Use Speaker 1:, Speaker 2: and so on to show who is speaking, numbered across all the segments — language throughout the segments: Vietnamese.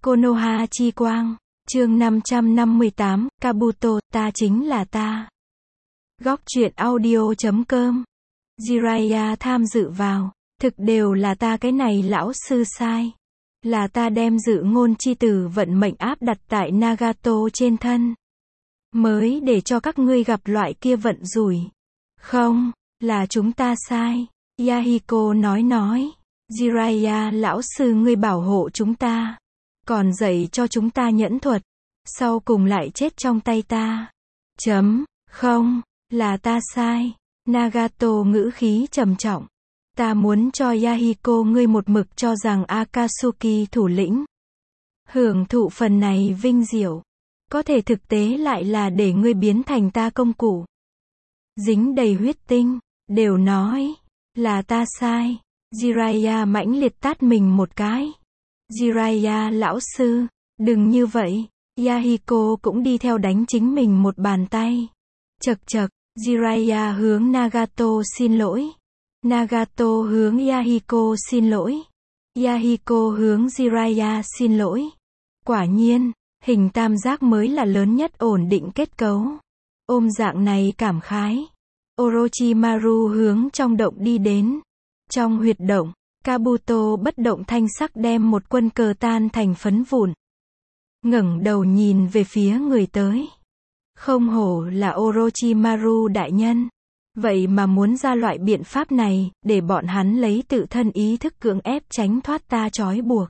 Speaker 1: Konoha chi quang. Chương 558, Kabuto, ta chính là ta. Góc truyện audio.com. Jiraiya tham dự vào. Thực đều là ta cái này lão sư sai. Là ta đem dự ngôn chi tử vận mệnh áp đặt tại Nagato trên thân. Mới để cho các ngươi gặp loại kia vận rủi. Không, là chúng ta sai. Yahiko nói. Jiraiya lão sư ngươi bảo hộ chúng ta. Còn dạy cho chúng ta nhẫn thuật. Sau cùng lại chết trong tay ta. Không, là ta sai. Nagato ngữ khí trầm trọng. Ta muốn cho Yahiko ngươi một mực cho rằng Akatsuki thủ lĩnh. Hưởng thụ phần này vinh diệu. Có thể thực tế lại là để ngươi biến thành ta công cụ. Dính đầy huyết tinh. Đều nói. Là ta sai. Jiraiya mãnh liệt tát mình một cái. Jiraiya lão sư. Đừng như vậy. Yahiko cũng đi theo đánh chính mình một bàn tay. Chậc. Jiraiya hướng Nagato xin lỗi. Nagato hướng Yahiko xin lỗi. Yahiko hướng Jiraiya xin lỗi. Quả nhiên, hình tam giác mới là lớn nhất ổn định kết cấu. Ôm dạng này cảm khái. Orochimaru hướng trong động đi đến. Trong huyệt động, Kabuto bất động thanh sắc đem một quân cờ tan thành phấn vụn. Ngẩng đầu nhìn về phía người tới. Không hổ là Orochimaru đại nhân. Vậy mà muốn ra loại biện pháp này, để bọn hắn lấy tự thân ý thức cưỡng ép tránh thoát ta trói buộc.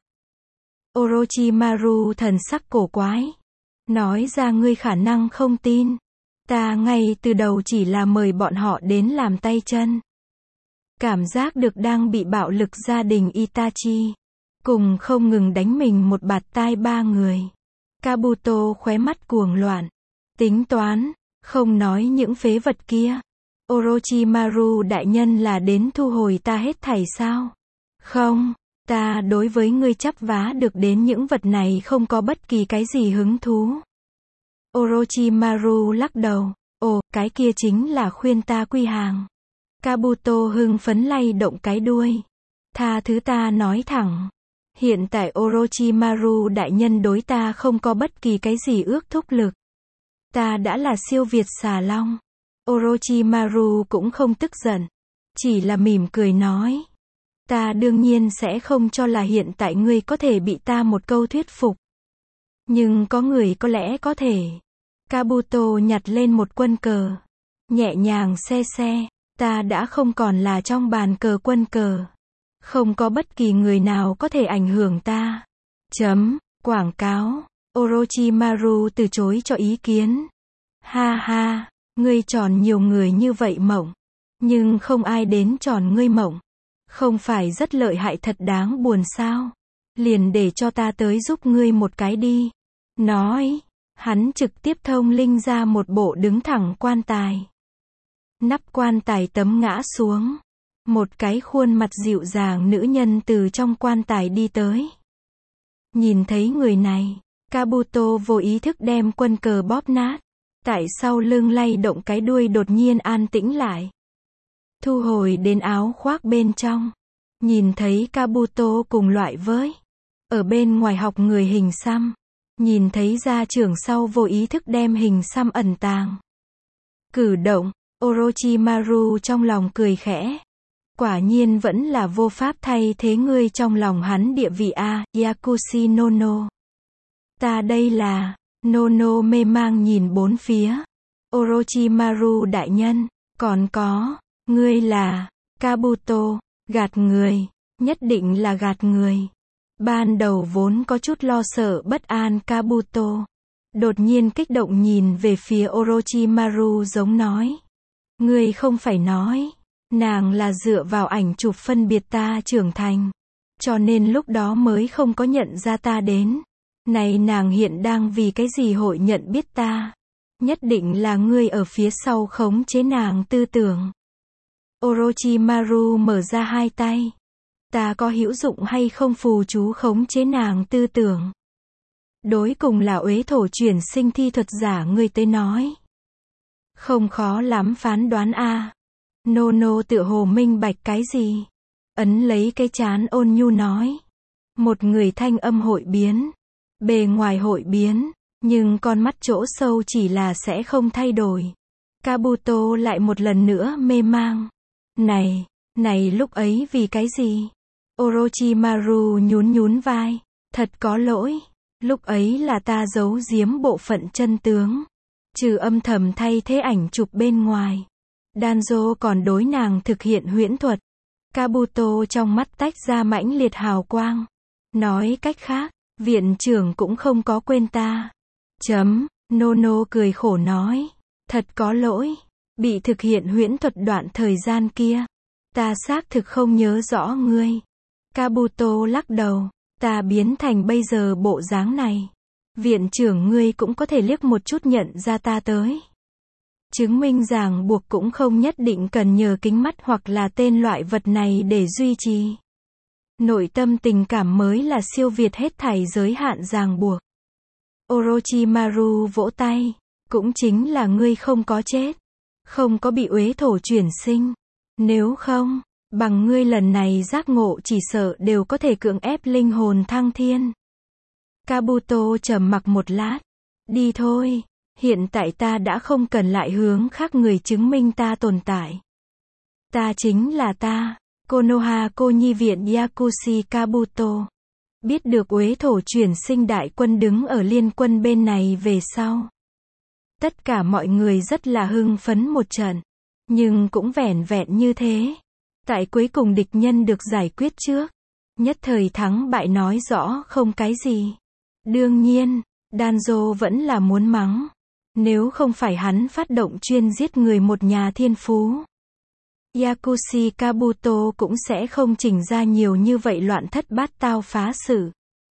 Speaker 1: Orochimaru thần sắc cổ quái. Nói ra ngươi khả năng không tin. Ta ngay từ đầu chỉ là mời bọn họ đến làm tay chân. Cảm giác được đang bị bạo lực gia đình Itachi. Cùng không ngừng đánh mình một bạt tai ba người. Kabuto khóe mắt cuồng loạn. Tính toán, không nói những phế vật kia. Orochimaru đại nhân là đến thu hồi ta hết thảy sao? Không, ta đối với ngươi chắp vá được đến những vật này không có bất kỳ cái gì hứng thú. Orochimaru lắc đầu. Ồ, cái kia chính là khuyên ta quy hàng. Kabuto hưng phấn lay động cái đuôi. Tha thứ ta nói thẳng. Hiện tại Orochimaru đại nhân đối ta không có bất kỳ cái gì ước thúc lực. Ta đã là siêu việt xà long. Orochimaru cũng không tức giận. Chỉ là mỉm cười nói. Ta đương nhiên sẽ không cho là hiện tại ngươi có thể bị ta một câu thuyết phục. Nhưng có người có lẽ có thể. Kabuto nhặt lên một quân cờ. Nhẹ nhàng xe. Ta đã không còn là trong bàn cờ quân cờ. Không có bất kỳ người nào có thể ảnh hưởng ta. Quảng cáo. Orochimaru từ chối cho ý kiến. Ha, ngươi tròn nhiều người như vậy mộng. Nhưng không ai đến tròn ngươi mộng. Không phải rất lợi hại thật đáng buồn sao? Liền để cho ta tới giúp ngươi một cái đi. Nói. Hắn trực tiếp thông linh ra một bộ đứng thẳng quan tài. Nắp quan tài tấm ngã xuống. Một cái khuôn mặt dịu dàng nữ nhân từ trong quan tài đi tới. Nhìn thấy người này, Kabuto vô ý thức đem quân cờ bóp nát. Tại sau lưng lay động cái đuôi đột nhiên an tĩnh lại. Thu hồi đến áo khoác bên trong. Nhìn thấy Kabuto cùng loại với. Ở bên ngoài học người hình xăm. Nhìn thấy gia trưởng sau vô ý thức đem hình xăm ẩn tàng. Cử động, Orochimaru trong lòng cười khẽ. Quả nhiên vẫn là vô pháp thay thế ngươi trong lòng hắn địa vị a, Yakushi Nono. Ta đây là, Nono mê mang nhìn bốn phía. Orochimaru đại nhân, còn có, ngươi là, Kabuto, gạt người, nhất định là gạt người. Ban đầu vốn có chút lo sợ bất an Kabuto. Đột nhiên kích động nhìn về phía Orochimaru giống nói. Ngươi không phải nói. Nàng là dựa vào ảnh chụp phân biệt ta trưởng thành. Cho nên lúc đó mới không có nhận ra ta đến. Này nàng hiện đang vì cái gì hội nhận biết ta. Nhất định là ngươi ở phía sau khống chế nàng tư tưởng. Orochimaru mở ra hai tay. Ta có hữu dụng hay không phù chú khống chế nàng tư tưởng. Đối cùng là uế thổ chuyển sinh thi thuật giả ngươi tới nói. Không khó lắm phán đoán a. Nono tựa hồ minh bạch cái gì. Ấn lấy cái trán ôn nhu nói. Một người thanh âm hội biến. Bề ngoài hội biến, nhưng con mắt chỗ sâu chỉ là sẽ không thay đổi. Kabuto lại một lần nữa mê mang. Này lúc ấy vì cái gì? Orochimaru nhún nhún vai. Thật có lỗi. Lúc ấy là ta giấu giếm bộ phận chân tướng. Trừ âm thầm thay thế ảnh chụp bên ngoài. Danzo còn đối nàng thực hiện huyễn thuật. Kabuto trong mắt tách ra mãnh liệt hào quang. Nói cách khác, viện trưởng cũng không có quên ta. Nono cười khổ nói. Thật có lỗi. Bị thực hiện huyễn thuật đoạn thời gian kia. Ta xác thực không nhớ rõ ngươi. Kabuto lắc đầu. Ta biến thành bây giờ bộ dáng này. Viện trưởng ngươi cũng có thể liếc một chút nhận ra ta tới. Chứng minh ràng buộc cũng không nhất định cần nhờ kính mắt hoặc là tên loại vật này để duy trì. Nội tâm tình cảm mới là siêu việt hết thảy giới hạn ràng buộc. Orochimaru vỗ tay. Cũng chính là ngươi không có chết. Không có bị uế thổ chuyển sinh. Nếu không, bằng ngươi lần này giác ngộ chỉ sợ đều có thể cưỡng ép linh hồn thăng thiên. Kabuto trầm mặc một lát. Đi thôi. Hiện tại ta đã không cần lại hướng khác người chứng minh ta tồn tại. Ta chính là ta. Konoha Nhi viện Yakushi Kabuto. Biết được uế thổ chuyển sinh đại quân đứng ở liên quân bên này về sau. Tất cả mọi người rất là hưng phấn một trận. Nhưng cũng vẻn vẹn như thế. Tại cuối cùng địch nhân được giải quyết trước. Nhất thời thắng bại nói rõ không cái gì. Đương nhiên, Danzo vẫn là muốn mắng. Nếu không phải hắn phát động chuyên giết người một nhà thiên phú. Yakushi Kabuto cũng sẽ không chỉnh ra nhiều như vậy loạn thất bát tao phá sự.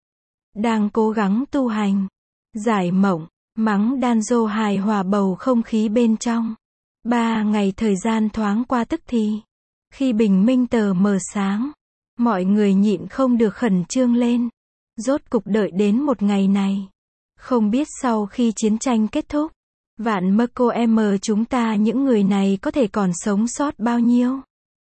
Speaker 1: Đang cố gắng tu hành. Giải mộng, mắng Danzo hài hòa bầu không khí bên trong. 3 ngày thời gian thoáng qua tức thì. Khi bình minh tờ mờ sáng, mọi người nhịn không được khẩn trương lên. Rốt cục đợi đến một ngày này. Không biết sau khi chiến tranh kết thúc, vạn Mako chúng ta những người này có thể còn sống sót bao nhiêu.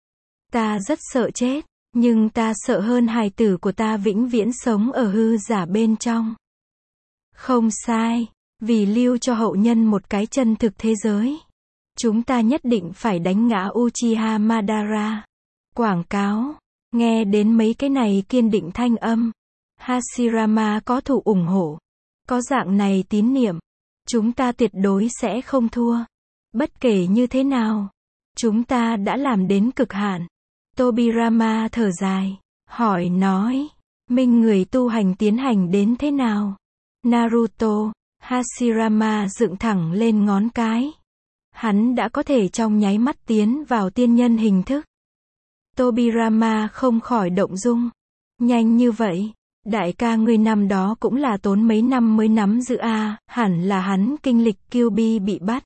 Speaker 1: Ta rất sợ chết, nhưng ta sợ hơn hài tử của ta vĩnh viễn sống ở hư giả bên trong. Không sai, vì lưu cho hậu nhân một cái chân thực thế giới. Chúng ta nhất định phải đánh ngã Uchiha Madara. Quảng cáo, nghe đến mấy cái này kiên định thanh âm. Hashirama có thủ ủng hộ. Có dạng này tín niệm. Chúng ta tuyệt đối sẽ không thua. Bất kể như thế nào. Chúng ta đã làm đến cực hạn. Tobirama thở dài. Hỏi nói. Minh người tu hành tiến hành đến thế nào? Naruto. Hashirama dựng thẳng lên ngón cái. Hắn đã có thể trong nháy mắt tiến vào tiên nhân hình thức. Tobirama không khỏi động dung. Nhanh như vậy. Đại ca ngươi năm đó cũng là tốn mấy năm mới nắm giữ a, hẳn là hắn kinh lịch Kyuubi bị bắt.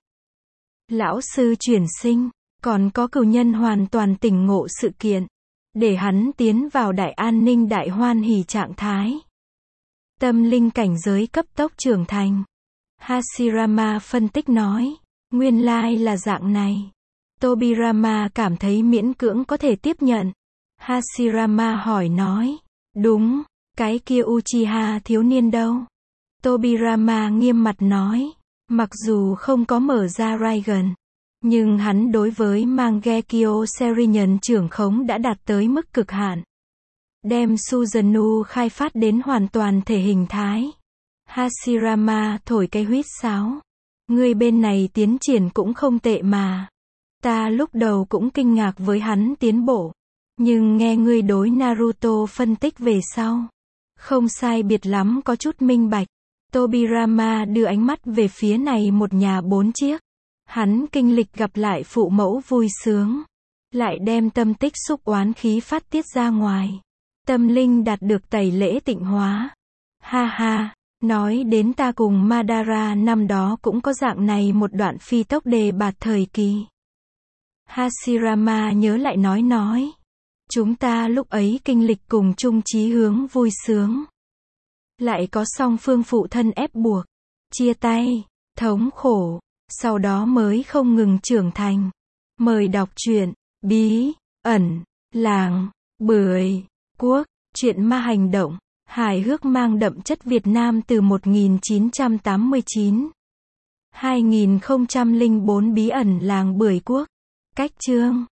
Speaker 1: Lão sư chuyển sinh, còn có cửu nhân hoàn toàn tỉnh ngộ sự kiện. Để hắn tiến vào đại an ninh đại hoan hỉ trạng thái. Tâm linh cảnh giới cấp tốc trưởng thành. Hashirama phân tích nói. Nguyên lai là dạng này. Tobirama cảm thấy miễn cưỡng có thể tiếp nhận. Hashirama hỏi nói. Đúng. Cái kia Uchiha thiếu niên đâu? Tobirama nghiêm mặt nói. Mặc dù không có mở ra Raiden, nhưng hắn đối với Mangekyo Serinin trưởng khống đã đạt tới mức cực hạn. Đem Susanoo khai phát đến hoàn toàn thể hình thái. Hashirama thổi cái huýt sáo. Người bên này tiến triển cũng không tệ mà. Ta lúc đầu cũng kinh ngạc với hắn tiến bộ. Nhưng nghe ngươi đối Naruto phân tích về sau. Không sai biệt lắm có chút minh bạch. Tobirama đưa ánh mắt về phía này một nhà 4 chiếc. Hắn kinh lịch gặp lại phụ mẫu vui sướng. Lại đem tâm tích xúc oán khí phát tiết ra ngoài. Tâm linh đạt được tẩy lễ tịnh hóa. Ha ha, nói đến ta cùng Madara năm đó cũng có dạng này một đoạn phi tốc đề bạt thời kỳ. Hashirama nhớ lại nói. Chúng ta lúc ấy kinh lịch cùng chung chí hướng vui sướng. Lại có song phương phụ thân ép buộc. Chia tay, thống khổ. Sau đó mới không ngừng trưởng thành. Mời đọc truyện, bí, ẩn, làng, bưởi, quốc, truyện ma hành động. Hài hước mang đậm chất Việt Nam từ 1989. 2004 Bí ẩn làng Bưởi Quốc. Cách chương